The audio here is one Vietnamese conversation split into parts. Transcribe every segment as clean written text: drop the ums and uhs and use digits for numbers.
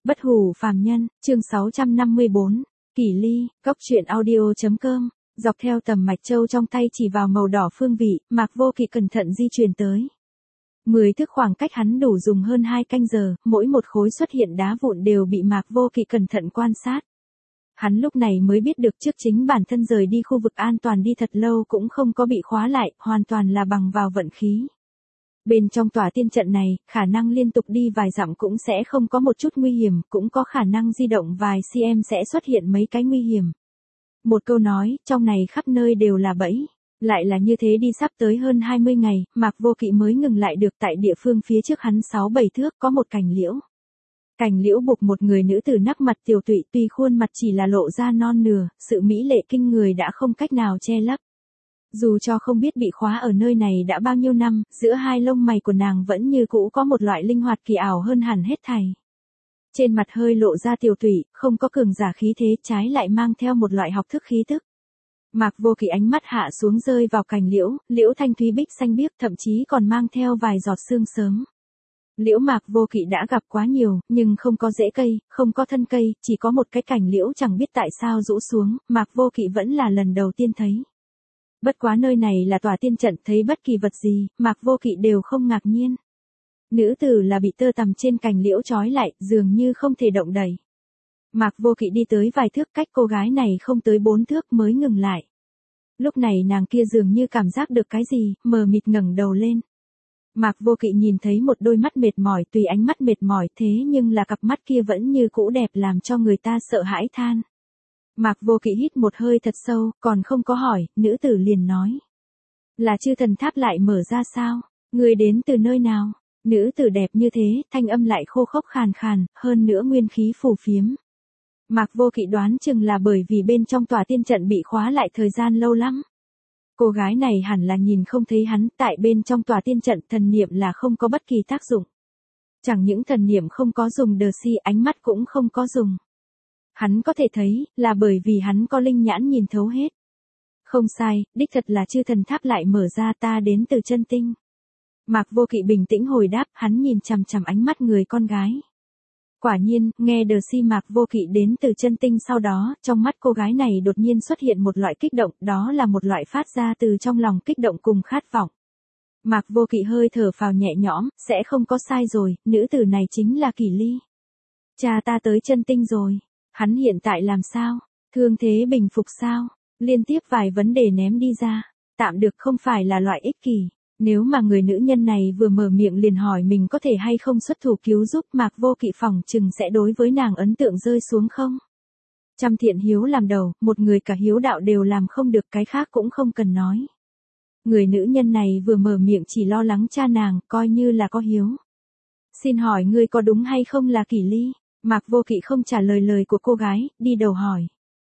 Bất hủ phàm nhân, chương 654, Kỷ Ly, Cốc truyện audio.com, dọc theo tầm mạch châu trong tay chỉ vào màu đỏ phương vị, Mạc Vô Kỵ cẩn thận di chuyển tới. 10 thước khoảng cách hắn đủ dùng hơn 2 canh giờ, mỗi một khối xuất hiện đá vụn đều bị Mạc Vô Kỵ cẩn thận quan sát. Hắn lúc này mới biết được trước chính bản thân rời đi khu vực an toàn đi thật lâu cũng không có bị khóa lại, hoàn toàn là bằng vào vận khí. Bên trong tòa tiên trận này, khả năng liên tục đi vài dặm cũng sẽ không có một chút nguy hiểm, cũng có khả năng di động vài cm sẽ xuất hiện mấy cái nguy hiểm. Một câu nói, trong này khắp nơi đều là bẫy. Lại là như thế đi sắp tới hơn 20 ngày, Mạc Vô Kỵ mới ngừng lại được tại địa phương phía trước hắn 6-7 thước có một cành liễu. Cành liễu buộc một người nữ tử nắc mặt tiều tụy, tuy khuôn mặt chỉ là lộ ra non nửa, sự mỹ lệ kinh người đã không cách nào che lấp. Dù cho không biết bị khóa ở nơi này đã bao nhiêu năm, giữa hai lông mày của nàng vẫn như cũ có một loại linh hoạt kỳ ảo hơn hẳn hết thảy. Trên mặt hơi lộ ra tiều tụy, không có cường giả khí thế, trái lại mang theo một loại học thức khí tức. Mạc Vô Kỵ ánh mắt hạ xuống rơi vào cành liễu, liễu thanh thúy bích xanh biếc, thậm chí còn mang theo vài giọt sương sớm. Liễu Mạc Vô Kỵ đã gặp quá nhiều, nhưng không có rễ cây, không có thân cây, chỉ có một cái cành liễu chẳng biết tại sao rũ xuống, Mạc Vô Kỵ vẫn là lần đầu tiên thấy. Bất quá nơi này là tòa tiên trận, thấy bất kỳ vật gì, Mạc Vô Kỵ đều không ngạc nhiên. Nữ tử là bị tơ tằm trên cành liễu trói lại, dường như không thể động đậy. Mạc Vô Kỵ đi tới vài thước cách cô gái này không tới 4 thước mới ngừng lại. Lúc này nàng kia dường như cảm giác được cái gì, mờ mịt ngẩng đầu lên. Mạc Vô Kỵ nhìn thấy một đôi mắt mệt mỏi, tùy ánh mắt mệt mỏi thế nhưng là cặp mắt kia vẫn như cũ đẹp làm cho người ta sợ hãi than. Mạc Vô Kỵ hít một hơi thật sâu, còn không có hỏi, nữ tử liền nói. Là chư thần tháp lại mở ra sao? Người đến từ nơi nào? Nữ tử đẹp như thế, thanh âm lại khô khốc khàn khàn, hơn nữa nguyên khí phù phiếm. Mạc Vô Kỵ đoán chừng là bởi vì bên trong tòa tiên trận bị khóa lại thời gian lâu lắm. Cô gái này hẳn là nhìn không thấy hắn, tại bên trong tòa tiên trận thần niệm là không có bất kỳ tác dụng. Chẳng những thần niệm không có dùng đờ si, ánh mắt cũng không có dùng. Hắn có thể thấy, là bởi vì hắn có linh nhãn nhìn thấu hết. Không sai, đích thật là chư thần tháp lại mở ra, ta đến từ chân tinh. Mạc Vô Kỵ bình tĩnh hồi đáp, hắn nhìn chằm chằm ánh mắt người con gái. Quả nhiên, nghe đờ si Mạc Vô Kỵ đến từ chân tinh sau đó, trong mắt cô gái này đột nhiên xuất hiện một loại kích động, đó là một loại phát ra từ trong lòng kích động cùng khát vọng. Mạc Vô Kỵ hơi thở phào nhẹ nhõm, sẽ không có sai rồi, nữ tử này chính là Kỷ Ly. Cha ta tới chân tinh rồi, hắn hiện tại làm sao, thương thế bình phục sao, liên tiếp vài vấn đề ném đi ra, tạm được không phải là loại ích kỷ. Nếu mà người nữ nhân này vừa mở miệng liền hỏi mình có thể hay không xuất thủ cứu giúp, Mạc Vô Kỵ phỏng chừng sẽ đối với nàng ấn tượng rơi xuống không. Trăm thiện hiếu làm đầu, một người cả hiếu đạo đều làm không được, cái khác cũng không cần nói. Người nữ nhân này vừa mở miệng chỉ lo lắng cha nàng, coi như là có hiếu. Xin hỏi ngươi có đúng hay không là Kỷ Ly? Mạc Vô Kỵ không trả lời lời của cô gái, đi đầu hỏi.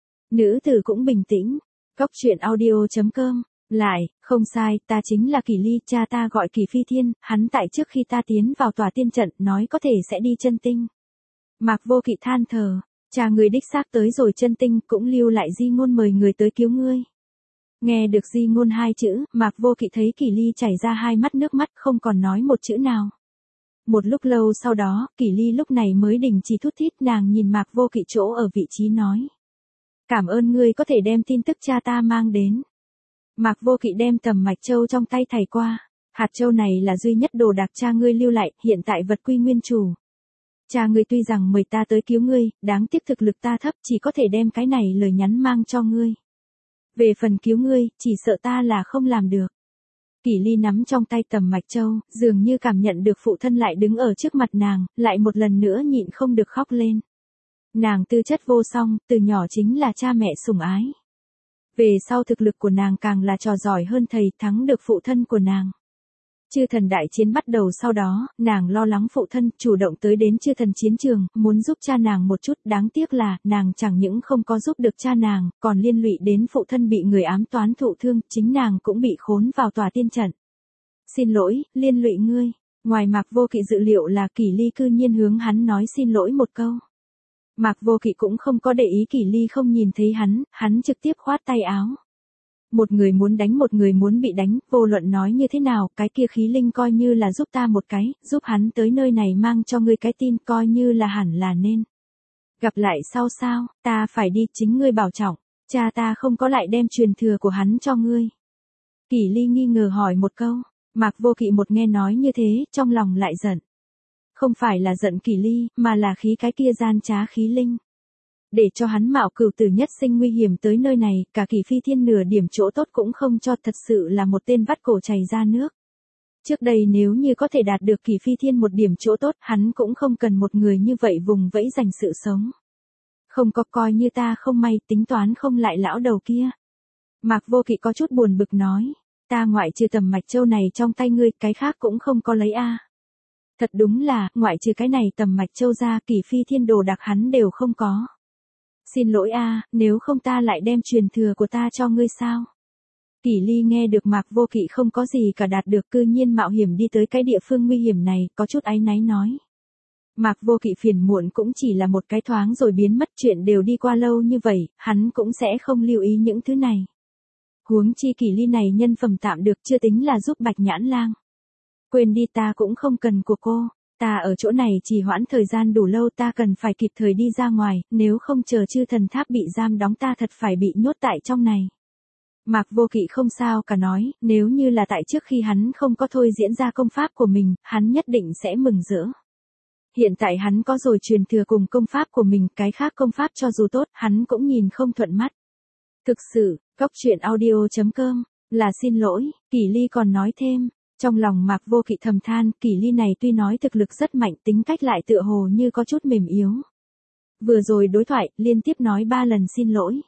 Nữ tử cũng bình tĩnh. Cốc truyện audio.com. Lại, không sai, ta chính là Kỷ Ly, cha ta gọi Kỷ Phi Thiên, hắn tại trước khi ta tiến vào tòa tiên trận, nói có thể sẽ đi chân tinh. Mạc Vô Kỵ than thở, cha người đích xác tới rồi chân tinh, cũng lưu lại di ngôn mời người tới cứu ngươi. Nghe được di ngôn hai chữ, Mạc Vô Kỵ thấy Kỷ Ly chảy ra hai mắt nước mắt, không còn nói một chữ nào. Một lúc lâu sau đó, Kỷ Ly lúc này mới đình chỉ thút thít, nàng nhìn Mạc Vô Kỵ chỗ ở vị trí nói. Cảm ơn ngươi có thể đem tin tức cha ta mang đến. Mạc Vô Kỵ đem tầm mạch châu trong tay thảy qua. Hạt châu này là duy nhất đồ đạc cha ngươi lưu lại, hiện tại vật quy nguyên chủ. Cha ngươi tuy rằng mời ta tới cứu ngươi, đáng tiếc thực lực ta thấp, chỉ có thể đem cái này lời nhắn mang cho ngươi. Về phần cứu ngươi, chỉ sợ ta là không làm được. Kỷ Ly nắm trong tay tầm mạch châu, dường như cảm nhận được phụ thân lại đứng ở trước mặt nàng, lại một lần nữa nhịn không được khóc lên. Nàng tư chất vô song, từ nhỏ chính là cha mẹ sủng ái. Về sau thực lực của nàng càng là trò giỏi hơn thầy, thắng được phụ thân của nàng. Chư thần đại chiến bắt đầu sau đó, nàng lo lắng phụ thân, chủ động tới đến chư thần chiến trường, muốn giúp cha nàng một chút, đáng tiếc là, nàng chẳng những không có giúp được cha nàng, còn liên lụy đến phụ thân bị người ám toán thụ thương, chính nàng cũng bị khốn vào tòa tiên trận. Xin lỗi, liên lụy ngươi. Ngoài Mạc Vô Kỵ dự liệu là Kỷ Ly cư nhiên hướng hắn nói xin lỗi một câu. Mạc Vô Kỵ cũng không có để ý Kỷ Ly không nhìn thấy hắn trực tiếp khoát tay áo. Một người muốn đánh một người muốn bị đánh, vô luận nói như thế nào, cái kia khí linh coi như là giúp ta một cái, giúp hắn tới nơi này mang cho ngươi cái tin coi như là hẳn là nên. Gặp lại sau sao, ta phải đi, chính ngươi bảo trọng, cha ta không có lại đem truyền thừa của hắn cho ngươi. Kỷ Ly nghi ngờ hỏi một câu, Mạc Vô Kỵ một nghe nói như thế, trong lòng lại giận. Không phải là giận Kỷ Ly, mà là khí cái kia gian trá khí linh. Để cho hắn mạo cửu tử nhất sinh nguy hiểm tới nơi này, cả Kỷ Phi Thiên nửa điểm chỗ tốt cũng không cho, thật sự là một tên vắt cổ chảy ra nước. Trước đây nếu như có thể đạt được Kỷ Phi Thiên một điểm chỗ tốt, hắn cũng không cần một người như vậy vùng vẫy giành sự sống. Không có, coi như ta không may, tính toán không lại lão đầu kia. Mạc Vô Kỵ có chút buồn bực nói, ta ngoại trừ tầm mạch châu này trong tay ngươi, cái khác cũng không có lấy a. Thật đúng là, ngoại trừ cái này tầm mạch châu ra, Kỷ Phi Thiên đồ đặc hắn đều không có. Xin lỗi a, nếu không ta lại đem truyền thừa của ta cho ngươi sao? Kỷ Ly nghe được Mạc Vô Kỵ không có gì cả đạt được, cư nhiên mạo hiểm đi tới cái địa phương nguy hiểm này, có chút áy náy nói. Mạc Vô Kỵ phiền muộn cũng chỉ là một cái thoáng rồi biến mất, chuyện đều đi qua lâu như vậy, hắn cũng sẽ không lưu ý những thứ này. Huống chi Kỷ Ly này nhân phẩm tạm được, chưa tính là giúp Bạch Nhãn Lang. Quên đi, ta cũng không cần của cô, ta ở chỗ này trì hoãn thời gian đủ lâu, ta cần phải kịp thời đi ra ngoài, nếu không chờ chư thần tháp bị giam đóng ta thật phải bị nhốt tại trong này. Mạc Vô Kỵ không sao cả nói, nếu như là tại trước khi hắn không có thôi diễn ra công pháp của mình, hắn nhất định sẽ mừng rỡ. Hiện tại hắn có rồi truyền thừa cùng công pháp của mình, cái khác công pháp cho dù tốt, hắn cũng nhìn không thuận mắt. Thực sự, coctruyện.audio.com, là xin lỗi, Kỷ Ly còn nói thêm. Trong lòng Mạc Vô Kỵ thầm than, Kỷ Ly này tuy nói thực lực rất mạnh, tính cách lại tựa hồ như có chút mềm yếu. Vừa rồi đối thoại, liên tiếp nói 3 lần xin lỗi.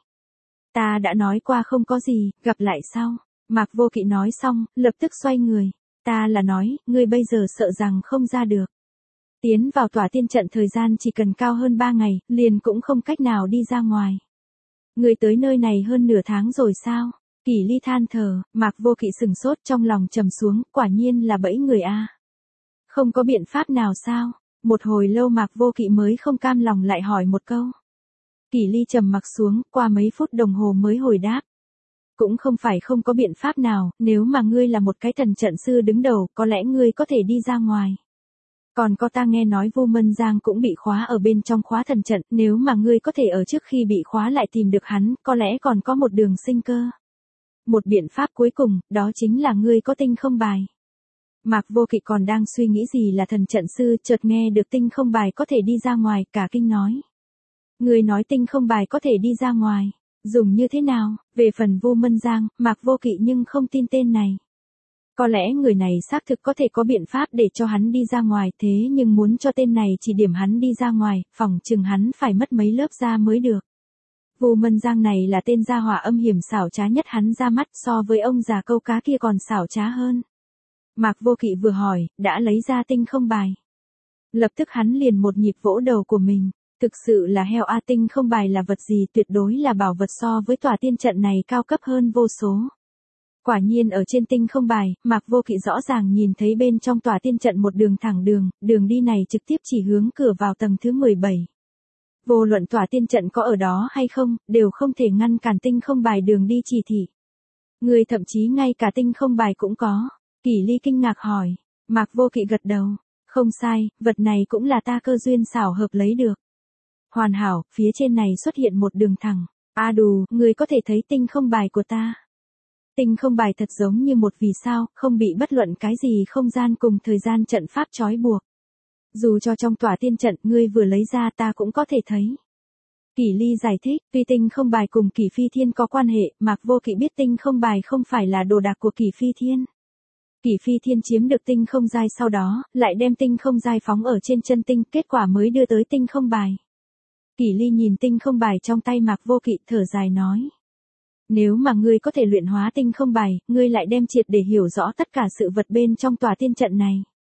Ta đã nói qua không có gì, gặp lại sau. Mạc Vô Kỵ nói xong, lập tức xoay người. Ta là nói, ngươi bây giờ sợ rằng không ra được. Tiến vào tỏa tiên trận thời gian chỉ cần cao hơn 3 ngày, liền cũng không cách nào đi ra ngoài. Ngươi tới nơi này hơn nửa tháng rồi sao? Kỷ Ly than thở, Mạc Vô Kỵ sừng sốt, trong lòng trầm xuống, quả nhiên là bẫy người a. Không có biện pháp nào sao? Một hồi lâu Mạc Vô Kỵ mới không cam lòng lại hỏi một câu. Kỷ Ly trầm mặc xuống, qua mấy phút đồng hồ mới hồi đáp. Cũng không phải không có biện pháp nào, nếu mà ngươi là một cái thần trận sư đứng đầu, có lẽ ngươi có thể đi ra ngoài. Còn có ta nghe nói Vu Mân Giang cũng bị khóa ở bên trong khóa thần trận, nếu mà ngươi có thể ở trước khi bị khóa lại tìm được hắn, có lẽ còn có một đường sinh cơ. Một biện pháp cuối cùng, đó chính là ngươi có tinh không bài. Mạc Vô Kỵ còn đang suy nghĩ gì là thần trận sư, chợt nghe được tinh không bài có thể đi ra ngoài, cả kinh nói. Ngươi nói tinh không bài có thể đi ra ngoài, dùng như thế nào? Về phần Vu Mân Giang, Mạc Vô Kỵ nhưng không tin tên này. Có lẽ người này xác thực có thể có biện pháp để cho hắn đi ra ngoài, thế nhưng muốn cho tên này chỉ điểm hắn đi ra ngoài, phỏng chừng hắn phải mất mấy lớp da mới được. Vu Mân Giang này là tên gia hỏa âm hiểm xảo trá nhất, hắn ra mắt so với ông già câu cá kia còn xảo trá hơn. Mạc Vô Kỵ vừa hỏi, đã lấy ra tinh không bài. Lập tức hắn liền một nhịp vỗ đầu của mình, thực sự là heo a, tinh không bài là vật gì, tuyệt đối là bảo vật, so với tòa tiên trận này cao cấp hơn vô số. Quả nhiên ở trên tinh không bài, Mạc Vô Kỵ rõ ràng nhìn thấy bên trong tòa tiên trận một đường thẳng đường đi này trực tiếp chỉ hướng cửa vào tầng thứ 17. Vô luận tòa tiên trận có ở đó hay không, đều không thể ngăn cản tinh không bài đường đi chỉ thị. Người thậm chí ngay cả tinh không bài cũng có. Kỷ Ly kinh ngạc hỏi. Mạc Vô Kỵ gật đầu. Không sai, vật này cũng là ta cơ duyên xảo hợp lấy được. Hoàn hảo, phía trên này xuất hiện một đường thẳng. A đù, người có thể thấy tinh không bài của ta. Tinh không bài thật giống như một vì sao, không bị bất luận cái gì không gian cùng thời gian trận pháp trói buộc. Dù cho trong tòa tiên trận ngươi vừa lấy ra ta cũng có thể thấy. Kỷ Ly giải thích, tuy tinh không bài cùng Kỷ Phi Thiên có quan hệ, Mạc Vô Kỵ biết tinh không bài không phải là đồ đạc của Kỷ Phi Thiên. Kỷ Phi Thiên chiếm được tinh không giai sau đó, lại đem tinh không giai phóng ở trên chân tinh, kết quả mới đưa tới tinh không bài. Kỷ Ly nhìn tinh không bài trong tay Mạc Vô Kỵ, thở dài nói. Nếu mà ngươi có thể luyện hóa tinh không bài, ngươi lại đem triệt để hiểu rõ tất cả sự vật bên trong tòa tiên trận này.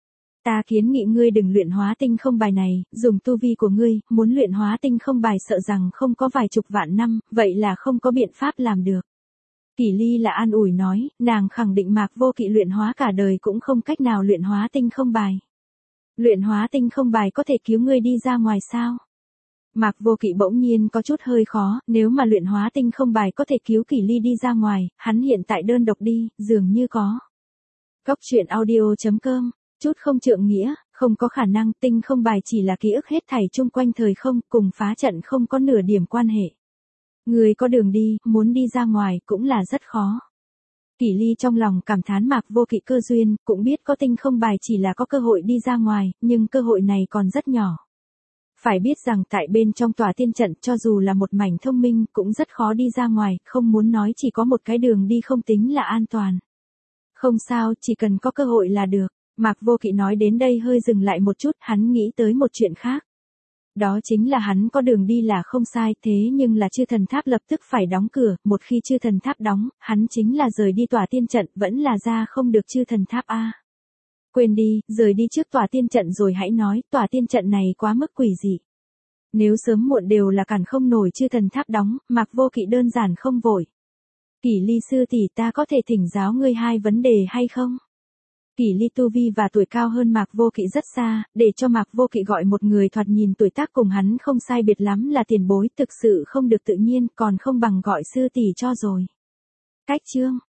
Ta kiến nghị ngươi đừng luyện hóa tinh không bài này, dùng tu vi của ngươi, muốn luyện hóa tinh không bài sợ rằng không có vài chục vạn năm, vậy là không có biện pháp làm được. Kỷ Ly là an ủi nói, nàng khẳng định Mạc Vô Kỵ luyện hóa cả đời cũng không cách nào luyện hóa tinh không bài. Luyện hóa tinh không bài có thể cứu ngươi đi ra ngoài sao? Mạc Vô Kỵ bỗng nhiên có chút hơi khó, nếu mà luyện hóa tinh không bài có thể cứu Kỷ Ly đi ra ngoài, hắn hiện tại đơn độc đi, dường như có. Cốc truyện audio.com, chút không trượng nghĩa, không có khả năng, tinh không bài chỉ là ký ức hết thảy chung quanh thời không, cùng phá trận không có nửa điểm quan hệ. Người có đường đi, muốn đi ra ngoài cũng là rất khó. Kỷ Ly trong lòng cảm thán Mạc Vô Kỵ cơ duyên, cũng biết có tinh không bài chỉ là có cơ hội đi ra ngoài, nhưng cơ hội này còn rất nhỏ. Phải biết rằng tại bên trong tòa tiên trận cho dù là một mảnh thông minh cũng rất khó đi ra ngoài, không muốn nói chỉ có một cái đường đi không tính là an toàn. Không sao, chỉ cần có cơ hội là được. Mạc Vô Kỵ nói đến đây hơi dừng lại một chút, hắn nghĩ tới một chuyện khác. Đó chính là hắn có đường đi là không sai, thế nhưng là chư thần tháp lập tức phải đóng cửa, một khi chư thần tháp đóng, hắn chính là rời đi tòa tiên trận, vẫn là ra không được chư thần tháp a. Quên đi, rời đi trước tòa tiên trận rồi hãy nói, tòa tiên trận này quá mức quỷ dị. Nếu sớm muộn đều là cản không nổi chư thần tháp đóng, Mạc Vô Kỵ đơn giản không vội. Kỷ Ly sư tỷ, ta có thể thỉnh giáo ngươi hai vấn đề hay không? Kỷ Ly tu vi và tuổi cao hơn Mạc Vô Kỵ rất xa, để cho Mạc Vô Kỵ gọi một người thoạt nhìn tuổi tác cùng hắn không sai biệt lắm là tiền bối, thực sự không được tự nhiên, còn không bằng gọi sư tỷ cho rồi. Cách chương